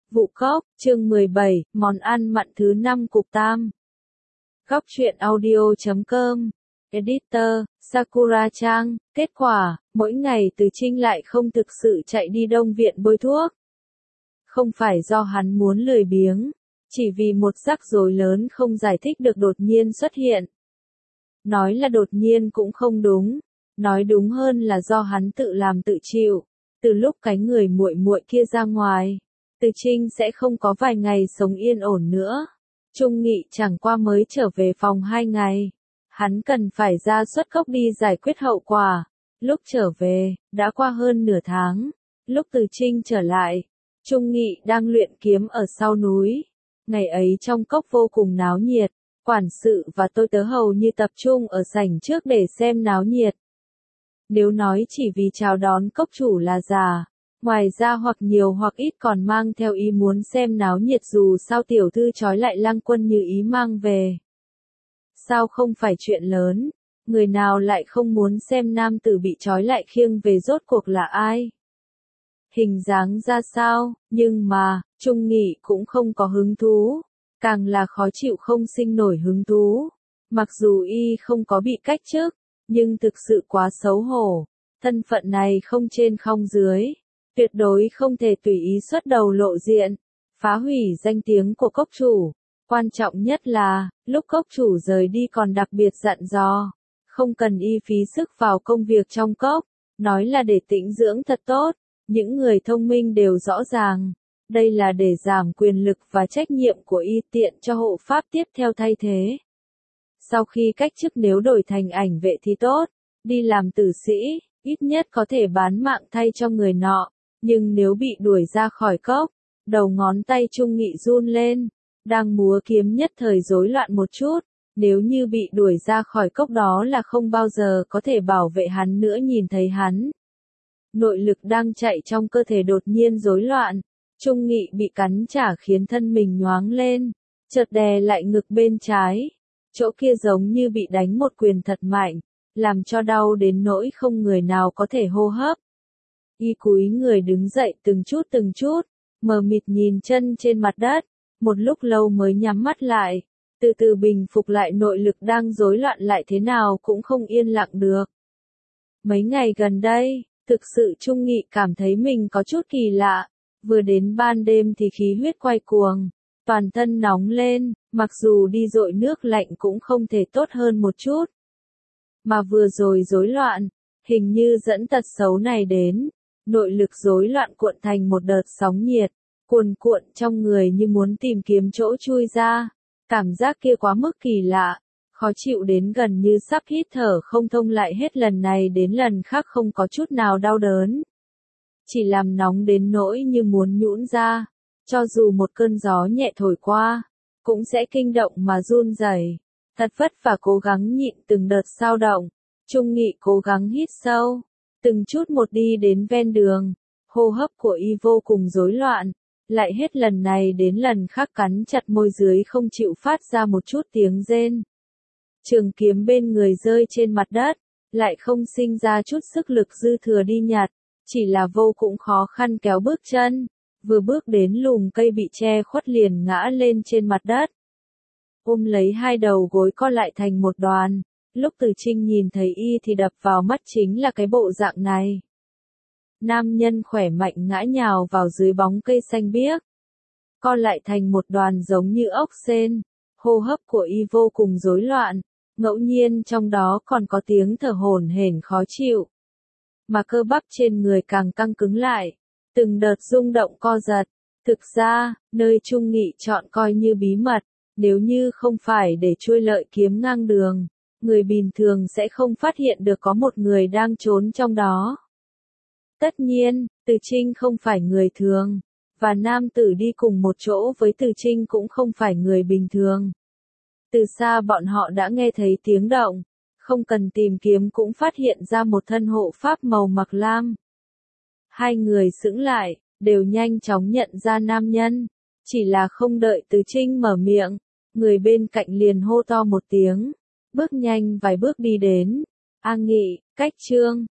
Vụ cốc, chương 17, món ăn mặn thứ 5 cục tam. Góc truyện audio.com. Editor, Sakura Trang. Kết quả, mỗi ngày Từ Trinh lại không thực sự chạy đi Đông Viện bôi thuốc. Không phải do hắn muốn lười biếng, chỉ vì một rắc rối lớn không giải thích được đột nhiên xuất hiện. Nói là đột nhiên cũng không đúng, nói đúng hơn là do hắn tự làm tự chịu. Từ lúc cái người muội muội kia ra ngoài, Từ Trinh sẽ không có vài ngày sống yên ổn nữa. Trung Nghị chẳng qua mới trở về phòng 2 ngày. Hắn cần phải ra xuất cốc đi giải quyết hậu quả. Lúc trở về, đã qua hơn nửa tháng. Lúc Từ Trinh trở lại, Trung Nghị đang luyện kiếm ở sau núi. Ngày ấy trong cốc vô cùng náo nhiệt. Quản sự và tôi tớ hầu như tập trung ở sảnh trước để xem náo nhiệt. Nếu nói chỉ vì chào đón cốc chủ là già, ngoài ra hoặc nhiều hoặc ít còn mang theo ý muốn xem náo nhiệt dù sao tiểu thư trói lại Lăng Quân như ý mang về. Sao không phải chuyện lớn, người nào lại không muốn xem nam tử bị trói lại khiêng về rốt cuộc là ai? Hình dáng ra sao, nhưng mà, Trung Nghị cũng không có hứng thú, càng là khó chịu không sinh nổi hứng thú. Mặc dù y không có bị cách chức, nhưng thực sự quá xấu hổ, thân phận này không trên không dưới, tuyệt đối không thể tùy ý xuất đầu lộ diện, phá hủy danh tiếng của cốc chủ. Quan trọng nhất là, lúc cốc chủ rời đi còn đặc biệt dặn dò, không cần y phí sức vào công việc trong cốc, nói là để tĩnh dưỡng thật tốt. Những người thông minh đều rõ ràng, đây là để giảm quyền lực và trách nhiệm của y tiện cho hộ pháp tiếp theo thay thế. Sau khi cách chức nếu đổi thành ảnh vệ thì tốt, đi làm tử sĩ, ít nhất có thể bán mạng thay cho người nọ, nhưng nếu bị đuổi ra khỏi cốc, đầu ngón tay Trung Nghị run lên, đang múa kiếm nhất thời rối loạn một chút, nếu như bị đuổi ra khỏi cốc đó là không bao giờ có thể bảo vệ hắn nữa nhìn thấy hắn. Nội lực đang chạy trong cơ thể đột nhiên rối loạn, Trung Nghị bị cắn trả khiến thân mình nhoáng lên, chợt đè lại ngực bên trái. Chỗ kia giống như bị đánh một quyền thật mạnh, làm cho đau đến nỗi không người nào có thể hô hấp. Y cúi người đứng dậy từng chút, mờ mịt nhìn chân trên mặt đất, một lúc lâu mới nhắm mắt lại, từ từ bình phục lại nội lực đang rối loạn lại thế nào cũng không yên lặng được. Mấy ngày gần đây, thực sự Trung Nghị cảm thấy mình có chút kỳ lạ, vừa đến ban đêm thì khí huyết quay cuồng, toàn thân nóng lên, mặc dù đi dội nước lạnh cũng không thể tốt hơn một chút. Mà vừa rồi rối loạn, hình như dẫn tật xấu này đến, nội lực rối loạn cuộn thành một đợt sóng nhiệt, cuồn cuộn trong người như muốn tìm kiếm chỗ chui ra, cảm giác kia quá mức kỳ lạ, khó chịu đến gần như sắp hít thở không thông lại hết lần này đến lần khác không có chút nào đau đớn. Chỉ làm nóng đến nỗi như muốn nhũn ra, cho dù một cơn gió nhẹ thổi qua, cũng sẽ kinh động mà run rẩy. Thật vất vả cố gắng nhịn từng đợt dao động, Trung Nghị cố gắng hít sâu, từng chút một đi đến ven đường, hô hấp của y vô cùng rối loạn, lại hết lần này đến lần khác cắn chặt môi dưới không chịu phát ra một chút tiếng rên. Trường kiếm bên người rơi trên mặt đất, lại không sinh ra chút sức lực dư thừa đi nhặt, chỉ là vô cùng khó khăn kéo bước chân, vừa bước đến lùm cây bị che khuất liền ngã lên trên mặt đất. Ôm lấy hai đầu gối co lại thành một đoàn, lúc Từ Trinh nhìn thấy y thì đập vào mắt chính là cái bộ dạng này. Nam nhân khỏe mạnh ngã nhào vào dưới bóng cây xanh biếc, co lại thành một đoàn giống như ốc sên, hô hấp của y vô cùng rối loạn, ngẫu nhiên trong đó còn có tiếng thở hổn hển khó chịu. Mà cơ bắp trên người càng căng cứng lại, từng đợt rung động co giật. Thực ra, nơi Trung Nghị chọn coi như bí mật, nếu như không phải để trôi lợi kiếm ngang đường, người bình thường sẽ không phát hiện được có một người đang trốn trong đó. Tất nhiên, Từ Trinh không phải người thường, và nam tử đi cùng một chỗ với Từ Trinh cũng không phải người bình thường. Từ xa bọn họ đã nghe thấy tiếng động, không cần tìm kiếm cũng phát hiện ra một thân hộ pháp màu mặc lam. Hai người sững lại, đều nhanh chóng nhận ra nam nhân, chỉ là không đợi Từ Trinh mở miệng, người bên cạnh liền hô to một tiếng, bước nhanh vài bước đi đến. A Nghị, cách Trương,